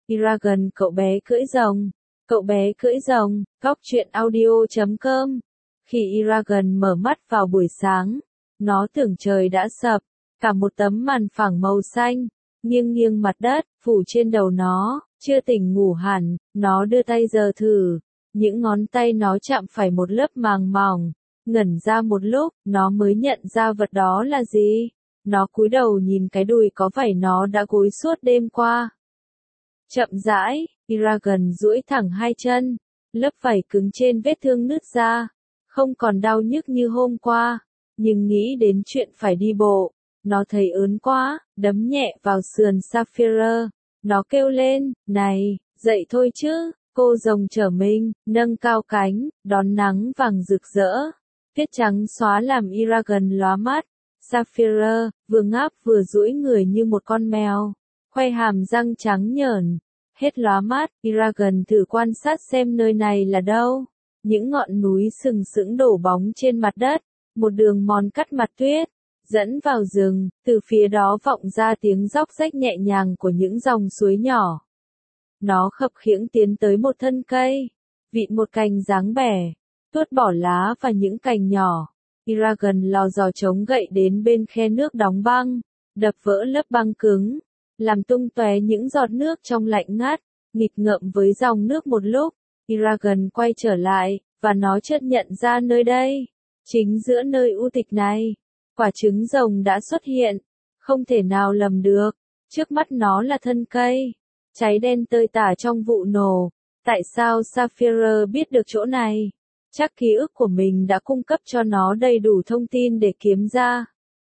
Eragon cậu bé cưỡi rồng. Cậu bé cưỡi rồng, góc truyện audio.com. Khi Eragon mở mắt vào buổi sáng, nó tưởng trời đã sập, cả một tấm màn phẳng màu xanh, nghiêng nghiêng mặt đất, phủ trên đầu nó, chưa tỉnh ngủ hẳn, nó đưa tay giơ thử, những ngón tay nó chạm phải một lớp màng mỏng, ngẩn ra một lúc, nó mới nhận ra vật đó là gì. Nó cúi đầu nhìn cái đùi có vảy nó đã gối suốt đêm qua. Chậm rãi, Eragon duỗi thẳng hai chân, lớp vảy cứng trên vết thương nứt ra, không còn đau nhức như hôm qua, nhưng nghĩ đến chuyện phải đi bộ, nó thấy ớn quá, đấm nhẹ vào sườn Sapphire, nó kêu lên, này, dậy thôi chứ, cô rồng trở mình, nâng cao cánh, đón nắng vàng rực rỡ, tuyết trắng xóa làm Eragon lóa mắt, Sapphire, vừa ngáp vừa duỗi người như một con mèo, khoe hàm răng trắng nhởn. Hết lóa mắt, Eragon thử quan sát xem nơi này là đâu. Những ngọn núi sừng sững đổ bóng trên mặt đất, một đường mòn cắt mặt tuyết, dẫn vào rừng, từ phía đó vọng ra tiếng róc rách nhẹ nhàng của những dòng suối nhỏ. Nó khập khiễng tiến tới một thân cây, vịn một cành dáng bẻ, tuốt bỏ lá và những cành nhỏ. Eragon lò dò chống gậy đến bên khe nước đóng băng, đập vỡ lớp băng cứng, làm tung tóe những giọt nước trong lạnh ngắt, nghịch ngợm với dòng nước một lúc, Eragon quay trở lại, và nó chợt nhận ra nơi đây, chính giữa nơi u tịch này, quả trứng rồng đã xuất hiện, không thể nào lầm được, trước mắt nó là thân cây, cháy đen tơi tả trong vụ nổ, tại sao Sapphire biết được chỗ này? Chắc ký ức của mình đã cung cấp cho nó đầy đủ thông tin để kiếm ra.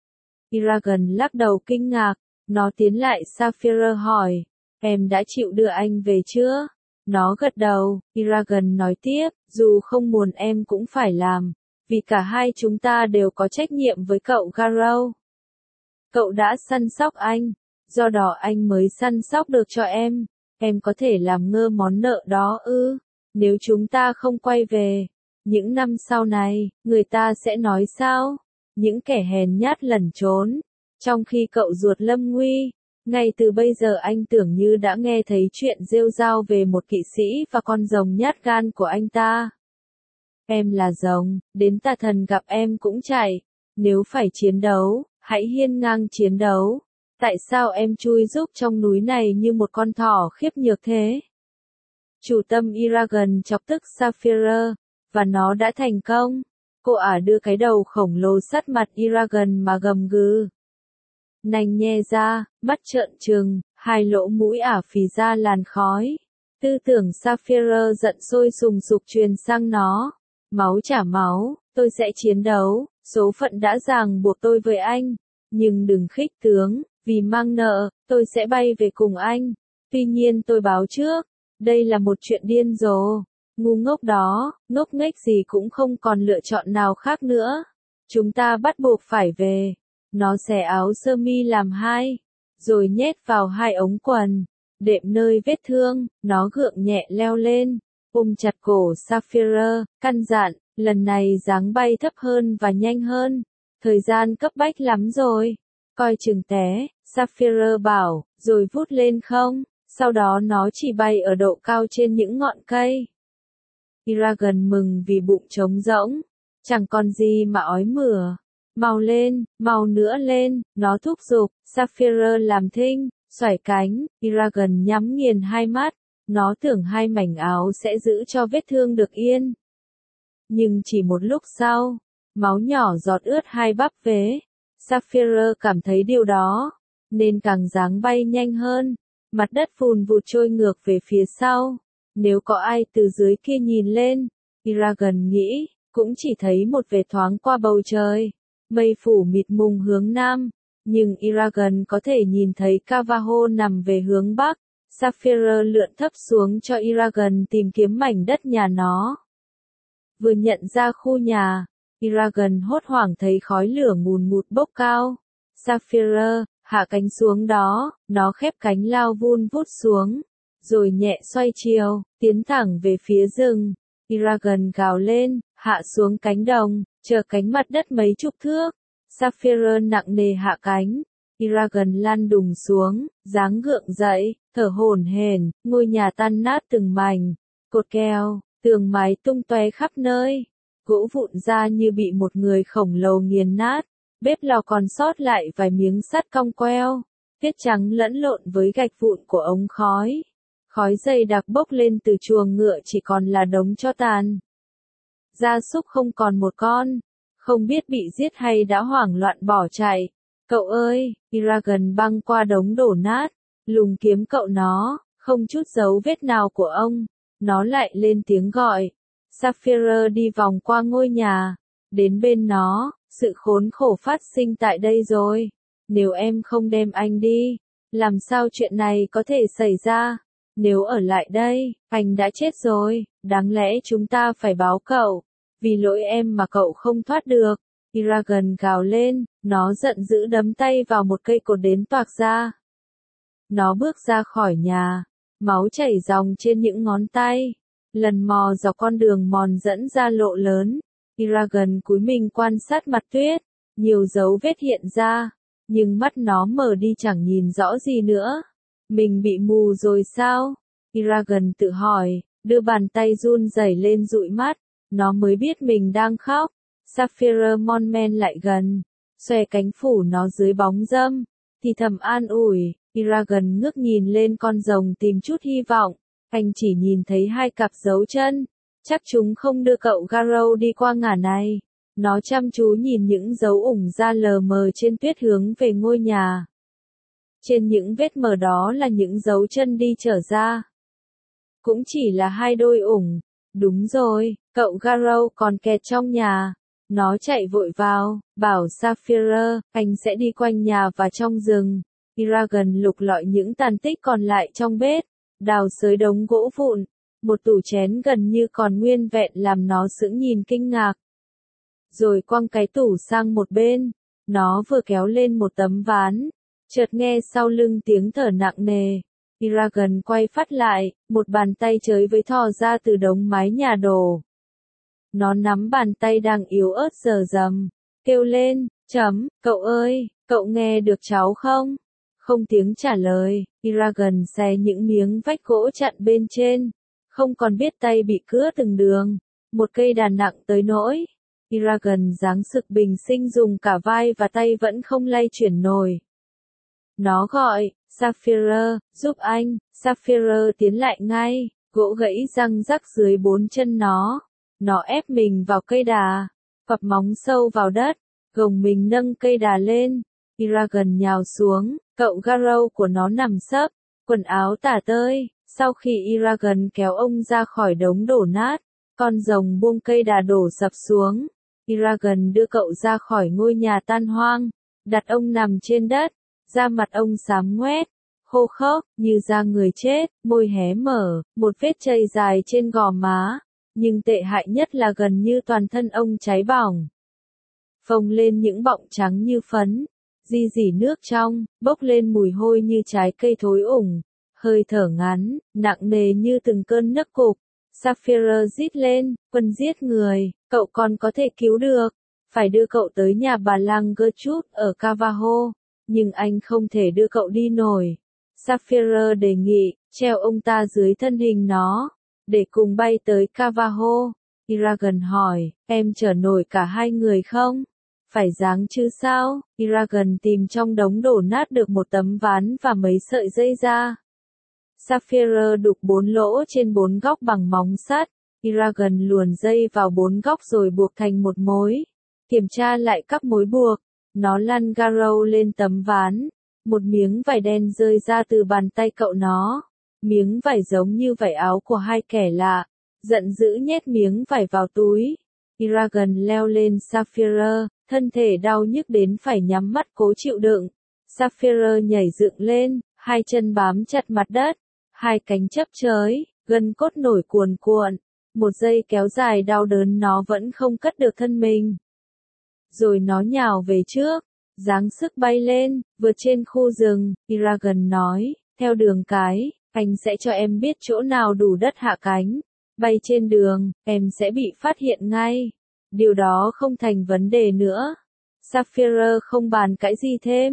Eragon lắc đầu kinh ngạc. Nó tiến lại Sapphire hỏi, em đã chịu đưa anh về chưa? Nó gật đầu, Eragon nói tiếp, dù không muốn em cũng phải làm, vì cả hai chúng ta đều có trách nhiệm với cậu Garrow. Cậu đã săn sóc anh, do đó anh mới săn sóc được cho em có thể làm ngơ món nợ đó ư? Nếu chúng ta không quay về, những năm sau này, người ta sẽ nói sao? Những kẻ hèn nhát lẩn trốn. Trong khi cậu ruột lâm nguy, ngay từ bây giờ anh tưởng như đã nghe thấy chuyện rêu rao về một kỵ sĩ và con rồng nhát gan của anh ta. Em là rồng, đến tà thần gặp em cũng chạy. Nếu phải chiến đấu, hãy hiên ngang chiến đấu. Tại sao em chui rúc trong núi này như một con thỏ khiếp nhược thế? Chủ tâm Eragon chọc tức Sapphire, và nó đã thành công. Cô ả đưa cái đầu khổng lồ sát mặt Eragon mà gầm gừ. Nành nhe ra, mắt trợn trừng, hai lỗ mũi ả phì ra làn khói. Tư tưởng Sapphire giận sôi sùng sục truyền sang nó. Máu trả máu, tôi sẽ chiến đấu, số phận đã ràng buộc tôi với anh. Nhưng đừng khích tướng, vì mang nợ, tôi sẽ bay về cùng anh. Tuy nhiên tôi báo trước, đây là một chuyện điên rồ. Ngu ngốc đó, ngốc nghếch gì cũng không còn lựa chọn nào khác nữa. Chúng ta bắt buộc phải về. Nó xẻ áo sơ mi làm hai, rồi nhét vào hai ống quần, đệm nơi vết thương, nó gượng nhẹ leo lên, ôm chặt cổ Sapphire, căn dặn, lần này dáng bay thấp hơn và nhanh hơn, thời gian cấp bách lắm rồi, coi chừng té, Sapphire bảo, rồi vút lên không, sau đó nó chỉ bay ở độ cao trên những ngọn cây. Eragon mừng vì bụng trống rỗng, chẳng còn gì mà ói mửa. Mau lên, mau nữa lên, nó thúc giục, Sapphire làm thinh, xoải cánh, Eragon nhắm nghiền hai mắt, nó tưởng hai mảnh áo sẽ giữ cho vết thương được yên. Nhưng chỉ một lúc sau, máu nhỏ giọt ướt hai bắp vế, Sapphire cảm thấy điều đó, nên càng dáng bay nhanh hơn, mặt đất vùn vụt trôi ngược về phía sau. Nếu có ai từ dưới kia nhìn lên, Eragon nghĩ, cũng chỉ thấy một vệt thoáng qua bầu trời. Mây phủ mịt mùng hướng nam, nhưng Eragon có thể nhìn thấy Cavaho nằm về hướng bắc. Sapphire lượn thấp xuống cho Eragon tìm kiếm mảnh đất nhà nó. Vừa nhận ra khu nhà, Eragon hốt hoảng thấy khói lửa ngùn ngụt bốc cao. Sapphire, hạ cánh xuống đó, nó khép cánh lao vun vút xuống, rồi nhẹ xoay chiều, tiến thẳng về phía rừng. Eragon gào lên, hạ xuống cánh đồng, chờ cánh mặt đất mấy chục thước. Sapphire nặng nề hạ cánh, Eragon lăn đùng xuống, dáng gượng dậy, thở hổn hển, ngôi nhà tan nát từng mảnh, cột keo, tường mái tung tóe khắp nơi, gỗ vụn ra như bị một người khổng lồ nghiền nát, bếp lò còn sót lại vài miếng sắt cong queo, tiết trắng lẫn lộn với gạch vụn của ống khói. Khói dày đặc bốc lên từ chuồng ngựa chỉ còn là đống tro tàn. Gia súc không còn một con, không biết bị giết hay đã hoảng loạn bỏ chạy. Cậu ơi, Eragon băng qua đống đổ nát, lùng kiếm cậu nó, không chút dấu vết nào của ông. Nó lại lên tiếng gọi. Sapphire đi vòng qua ngôi nhà, đến bên nó, sự khốn khổ phát sinh tại đây rồi. Nếu em không đem anh đi, làm sao chuyện này có thể xảy ra? Nếu ở lại đây, anh đã chết rồi, đáng lẽ chúng ta phải báo cậu. Vì lỗi em mà cậu không thoát được. Eragon gào lên, nó giận dữ đấm tay vào một cây cột đến toạc ra. Nó bước ra khỏi nhà, máu chảy ròng trên những ngón tay. Lần mò dọc con đường mòn dẫn ra lộ lớn. Eragon cúi mình quan sát mặt tuyết, nhiều dấu vết hiện ra, nhưng mắt nó mở đi chẳng nhìn rõ gì nữa. Mình bị mù rồi sao? Eragon tự hỏi, đưa bàn tay run rẩy lên dụi mắt, nó mới biết mình đang khóc. Sapphire mon men lại gần, xòe cánh phủ nó dưới bóng râm, thì thầm an ủi. Eragon ngước nhìn lên con rồng tìm chút hy vọng, anh chỉ nhìn thấy hai cặp dấu chân, chắc chúng không đưa cậu Garrow đi qua ngả này. Nó chăm chú nhìn những dấu ủng da lờ mờ trên tuyết hướng về ngôi nhà. Trên những vết mờ đó là những dấu chân đi trở ra. Cũng chỉ là hai đôi ủng. Đúng rồi, cậu Garrow còn kẹt trong nhà. Nó chạy vội vào, bảo Sapphire, anh sẽ đi quanh nhà và trong rừng. Eragon lục lọi những tàn tích còn lại trong bếp, đào xới đống gỗ vụn. Một tủ chén gần như còn nguyên vẹn làm nó sững nhìn kinh ngạc. Rồi quăng cái tủ sang một bên, nó vừa kéo lên một tấm ván, chợt nghe sau lưng tiếng thở nặng nề. Eragon quay phát lại, một bàn tay chới với thò ra từ đống mái nhà đổ. Nó nắm bàn tay đang yếu ớt rờ rầm, kêu lên, cậu ơi, cậu nghe được cháu không? Không tiếng trả lời, Eragon xé những miếng vách gỗ chặn bên trên, không còn biết tay bị cứa từng đường, một cây đàn nặng tới nỗi. Eragon giáng sực bình sinh dùng cả vai và tay vẫn không lay chuyển nổi. Nó gọi, Sapphire, giúp anh. Sapphire tiến lại ngay, gỗ gãy răng rắc dưới bốn chân nó. Nó ép mình vào cây đà, phập móng sâu vào đất, gồng mình nâng cây đà lên. Eragon nhào xuống, cậu Garrow của nó nằm sấp, quần áo tả tơi. Sau khi Eragon kéo ông ra khỏi đống đổ nát, con rồng buông cây đà đổ sập xuống. Eragon đưa cậu ra khỏi ngôi nhà tan hoang, đặt ông nằm trên đất, da mặt ông xám ngoét, khô khốc, như da người chết, môi hé mở, một vết chây dài trên gò má, nhưng tệ hại nhất là gần như toàn thân ông cháy bỏng. Phồng lên những bọng trắng như phấn, ri rỉ nước trong, bốc lên mùi hôi như trái cây thối ủng, hơi thở ngắn, nặng nề như từng cơn nấc cục. Sapphire rít lên, quân giết người, cậu còn có thể cứu được, phải đưa cậu tới nhà bà lang Gertrude ở Cavaho, nhưng anh không thể đưa cậu đi nổi. Sapphire đề nghị, treo ông ta dưới thân hình nó, để cùng bay tới Cavaho. Eragon hỏi, em chở nổi cả hai người không? Phải dáng chứ sao? Eragon tìm trong đống đổ nát được một tấm ván và mấy sợi dây ra. Sapphire đục 4 lỗ trên 4 góc bằng móng sắt. Eragon luồn dây vào 4 góc rồi buộc thành một mối. Kiểm tra lại các mối buộc. Nó lăn Garrow lên tấm ván. Một miếng vải đen rơi ra từ bàn tay cậu nó. Miếng vải giống như vải áo của hai kẻ lạ. Giận dữ nhét miếng vải vào túi. Eragon leo lên Sapphire, thân thể đau nhức đến phải nhắm mắt cố chịu đựng. Sapphire nhảy dựng lên, hai chân bám chặt mặt đất, hai cánh chớp chới, gân cốt nổi cuồn cuộn. Một giây kéo dài đau đớn nó vẫn không cất được thân mình. Rồi nó nhào về trước, giáng sức bay lên, vượt trên khu rừng. Eragon nói, theo đường cái, anh sẽ cho em biết chỗ nào đủ đất hạ cánh. Bay trên đường, em sẽ bị phát hiện ngay. Điều đó không thành vấn đề nữa. Sapphire không bàn cãi gì thêm.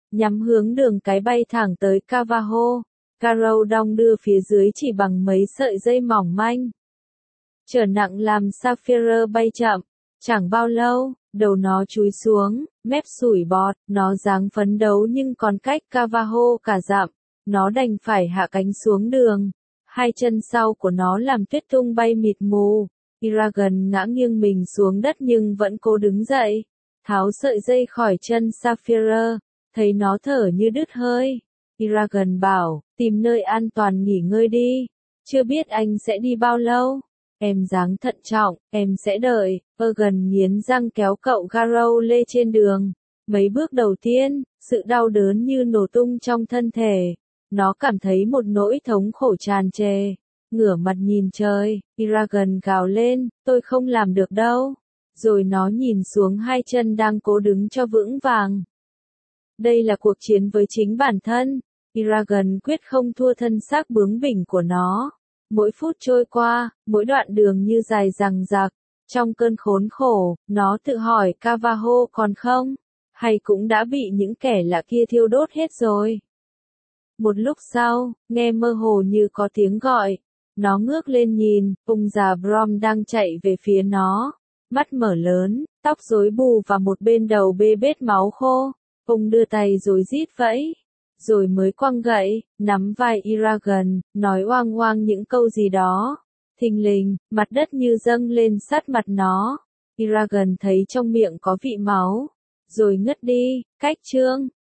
nhắm hướng đường cái bay thẳng tới Cavaho. Carol đong đưa phía dưới chỉ bằng mấy sợi dây mỏng manh. Trở nặng làm Sapphire bay chậm. Chẳng bao lâu, đầu nó chúi xuống, mép sủi bọt, nó dáng phấn đấu nhưng còn cách Cavaho cả dặm. Nó đành phải hạ cánh xuống đường. Hai chân sau của nó làm tuyết tung bay mịt mù. Eragon ngã nghiêng mình xuống đất nhưng vẫn cố đứng dậy. Tháo sợi dây khỏi chân Sapphire, thấy nó thở như đứt hơi. Eragon bảo, tìm nơi an toàn nghỉ ngơi đi. Chưa biết anh sẽ đi bao lâu. Em dáng thận trọng, em sẽ đợi. Eragon nghiến răng kéo cậu Garrow lê trên đường. Mấy bước đầu tiên, sự đau đớn như nổ tung trong thân thể. Nó cảm thấy một nỗi thống khổ tràn trề. Ngửa mặt nhìn trời, Eragon gào lên, tôi không làm được đâu. Rồi nó nhìn xuống hai chân đang cố đứng cho vững vàng. Đây là cuộc chiến với chính bản thân. Eragon quyết không thua thân xác bướng bỉnh của nó. Mỗi phút trôi qua, mỗi đoạn đường như dài dằng dặc. Trong cơn khốn khổ, nó tự hỏi Cavaho còn không? Hay cũng đã bị những kẻ lạ kia thiêu đốt hết rồi? Một lúc sau, nghe mơ hồ như có tiếng gọi. Nó ngước lên nhìn, ông già Brom đang chạy về phía nó. Mắt mở lớn, tóc rối bù và một bên đầu bê bết máu khô. Ông đưa tay rồi rít vẫy. Rồi mới quăng gậy, nắm vai Eragon, nói oang oang những câu gì đó. Thình lình, mặt đất như dâng lên sát mặt nó. Eragon thấy trong miệng có vị máu. Rồi ngất đi, cách chương.